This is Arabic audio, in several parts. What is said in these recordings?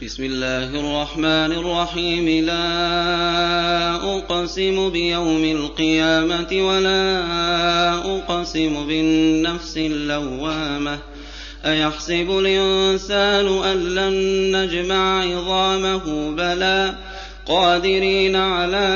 بسم الله الرحمن الرحيم. لا أقسم بيوم القيامة ولا أقسم بالنفس اللوامة. أيحسب الإنسان أن لن نجمع عظامه بلى قادرين على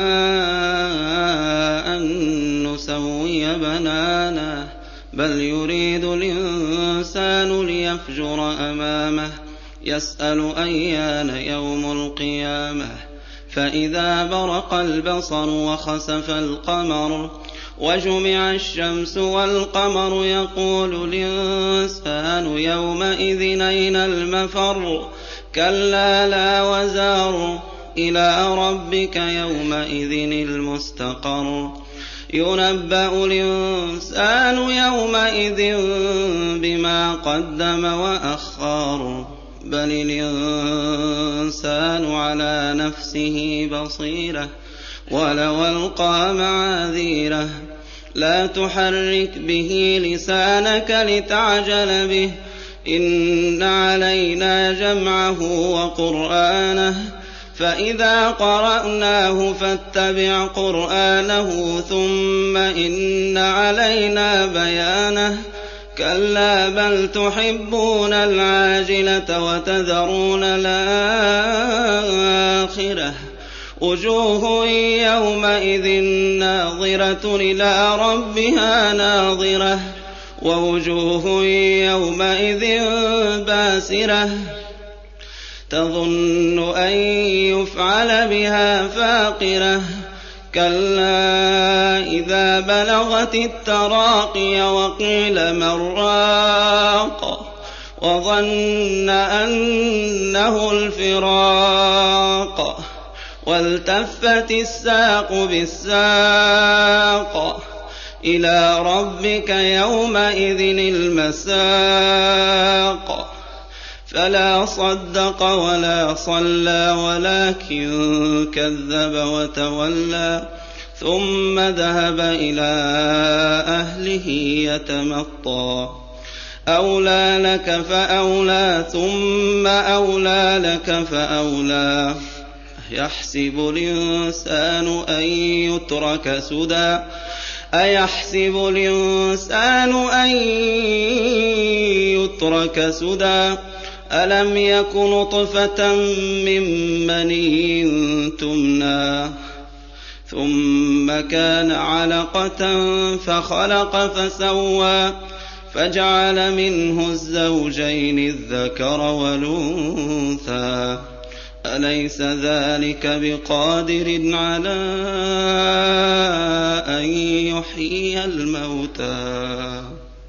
أن نسوي بنانه بل يريد الإنسان ليفجر أمامه يسأل أيان يوم القيامة فإذا برق البصر وخسف القمر وجمع الشمس والقمر يقول الإنسان يومئذ أين المفر كلا لا وزار إلى ربك يومئذ المستقر ينبأ الإنسان يومئذ بما قدم وأخر بل الإنسان على نفسه بصيرة ولو ألقى معاذيره لا تحرك به لسانك لتعجل به إن علينا جمعه وقرآنه فإذا قرأناه فاتبع قرآنه ثم إن علينا بيانه كلا بل تحبون العاجلة وتذرون الآخرة وجوه يومئذ ناظرة إلى ربها ناظرة ووجوه يومئذ باسرة تظن أن يفعل بها فاقرة كلا إذا بلغت التراقي وقيل من راق وظن أنه الفراق والتفت الساق بالساق إلى ربك يومئذ المساق فلا صدق ولا صلى ولكن كذب وتولى ثم ذهب إلى أهله يتمطى أولى لك فأولى ثم أولى لك فأولى يحسب الإنسان أن يترك سدى أيحسب الإنسان أن يترك سدى ألم يك نطفة من مني تمنى ثم كان علقة فخلق فسوى فجعل منه الزوجين الذكر والأنثى أليس ذلك بقادر على أن يحيي الموتى